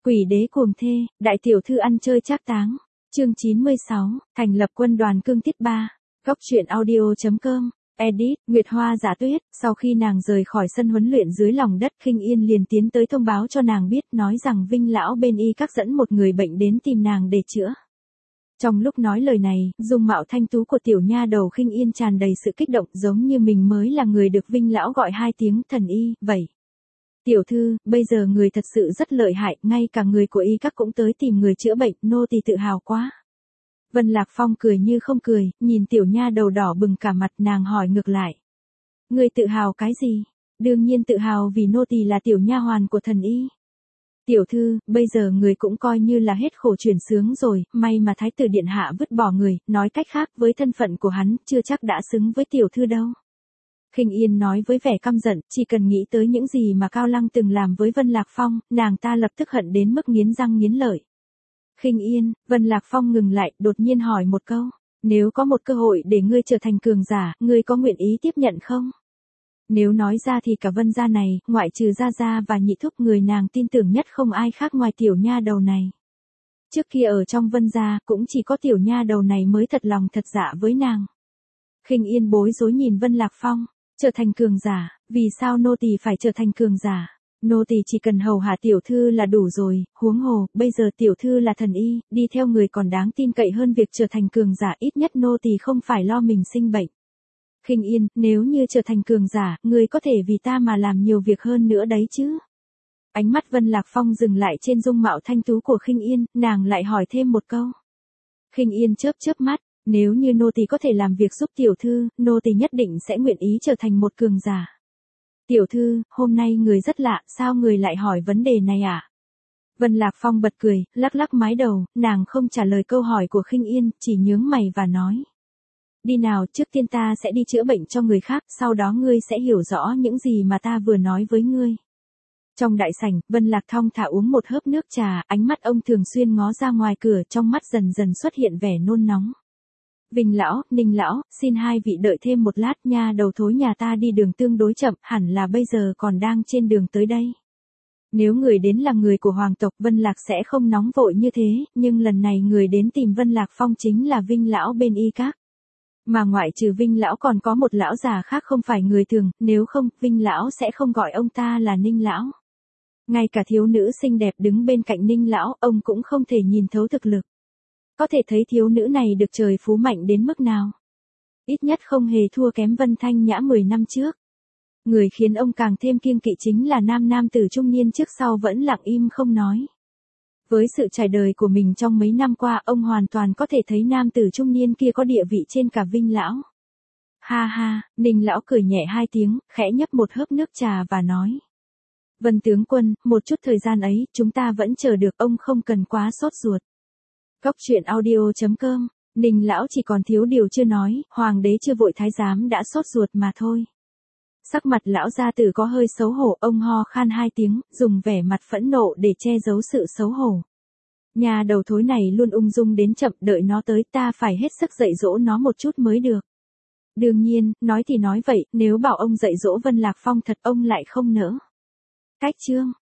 Quỷ đế cuồng thê, đại tiểu thư ăn chơi trác táng. Chương 96, thành lập quân đoàn cương tiết 3. Góc truyện audio.com. Edit, Nguyệt Hoa Giả Tuyết. Sau khi nàng rời khỏi sân huấn luyện dưới lòng đất, Khinh Yên liền tiến tới thông báo cho nàng biết, nói rằng Vinh lão bên y các dẫn một người bệnh đến tìm nàng để chữa. Trong lúc nói lời này, dung mạo thanh tú của tiểu nha đầu Khinh Yên tràn đầy sự kích động, giống như mình mới là người được Vinh lão gọi hai tiếng thần y, vậy. Tiểu thư, bây giờ người thật sự rất lợi hại, ngay cả người của y các cũng tới tìm người chữa bệnh, nô tỳ tự hào quá. Vân Lạc Phong cười như không cười, nhìn tiểu nha đầu đỏ bừng cả mặt, nàng hỏi ngược lại. Người tự hào cái gì? Đương nhiên tự hào vì nô tỳ là tiểu nha hoàn của thần y. Tiểu thư, bây giờ người cũng coi như là hết khổ chuyển sướng rồi, may mà thái tử điện hạ vứt bỏ người, nói cách khác với thân phận của hắn, chưa chắc đã xứng với tiểu thư đâu. Khinh Yên nói với vẻ căm giận, chỉ cần nghĩ tới những gì mà Cao Lăng từng làm với Vân Lạc Phong, nàng ta lập tức hận đến mức nghiến răng nghiến lợi. Khinh Yên, Vân Lạc Phong ngừng lại, đột nhiên hỏi một câu, nếu có một cơ hội để ngươi trở thành cường giả, ngươi có nguyện ý tiếp nhận không? Nếu nói ra thì cả Vân gia này, ngoại trừ Gia Gia và Nhị Thúc, người nàng tin tưởng nhất không ai khác ngoài tiểu nha đầu này. Trước kia ở trong Vân gia, cũng chỉ có tiểu nha đầu này mới thật lòng thật dạ với nàng. Khinh Yên bối rối nhìn Vân Lạc Phong. Trở thành cường giả, vì sao nô tỳ phải trở thành cường giả? Nô tỳ chỉ cần hầu hạ tiểu thư là đủ rồi, huống hồ, bây giờ tiểu thư là thần y, đi theo người còn đáng tin cậy hơn việc trở thành cường giả, ít nhất nô tỳ không phải lo mình sinh bệnh. Khinh Yên, nếu như trở thành cường giả, người có thể vì ta mà làm nhiều việc hơn nữa đấy chứ. Ánh mắt Vân Lạc Phong dừng lại trên dung mạo thanh tú của Khinh Yên, nàng lại hỏi thêm một câu. Khinh Yên chớp chớp mắt. Nếu như nô tỳ có thể làm việc giúp tiểu thư, nô tỳ nhất định sẽ nguyện ý trở thành một cường giả. Tiểu thư, hôm nay người rất lạ, sao người lại hỏi vấn đề này ạ? Vân Lạc Phong bật cười, lắc lắc mái đầu, nàng không trả lời câu hỏi của Khinh Yên, chỉ nhướng mày và nói. Đi nào, trước tiên ta sẽ đi chữa bệnh cho người khác, sau đó ngươi sẽ hiểu rõ những gì mà ta vừa nói với ngươi. Trong đại sảnh, Vân Lạc thong thả uống một hớp nước trà, ánh mắt ông thường xuyên ngó ra ngoài cửa, trong mắt dần dần xuất hiện vẻ nôn nóng. Vinh lão, Ninh lão, xin hai vị đợi thêm một lát, nha đầu thối nhà ta đi đường tương đối chậm, hẳn là bây giờ còn đang trên đường tới đây. Nếu người đến là người của hoàng tộc, Vân Lạc sẽ không nóng vội như thế, nhưng lần này người đến tìm Vân Lạc Phong chính là Vinh lão bên y các. Mà ngoại trừ Vinh lão còn có một lão già khác không phải người thường, nếu không, Vinh lão sẽ không gọi ông ta là Ninh lão. Ngay cả thiếu nữ xinh đẹp đứng bên cạnh Ninh lão, ông cũng không thể nhìn thấu thực lực. Có thể thấy thiếu nữ này được trời phú mạnh đến mức nào. Ít nhất không hề thua kém Vân Thanh Nhã 10 năm trước. Người khiến ông càng thêm kiêng kỵ chính là nam tử trung niên trước sau vẫn lặng im không nói. Với sự trải đời của mình trong mấy năm qua, ông hoàn toàn có thể thấy nam tử trung niên kia có địa vị trên cả Vinh lão. Ha ha, Ninh lão cười nhẹ hai tiếng, khẽ nhấp một hớp nước trà và nói. Vân tướng quân, một chút thời gian ấy, chúng ta vẫn chờ được, ông không cần quá sốt ruột. Góc truyện audio.com. Ninh lão chỉ còn thiếu điều chưa nói, hoàng đế chưa vội thái giám đã sốt ruột mà thôi. Sắc mặt lão gia tử có hơi xấu hổ, ông ho khan hai tiếng, dùng vẻ mặt phẫn nộ để che giấu sự xấu hổ. Nhà đầu thối này luôn ung dung đến chậm, đợi nó tới ta phải hết sức dạy dỗ nó một chút mới được. Đương nhiên, nói thì nói vậy, nếu bảo ông dạy dỗ Vân Lạc Phong thật ông lại không nỡ. Cách chương.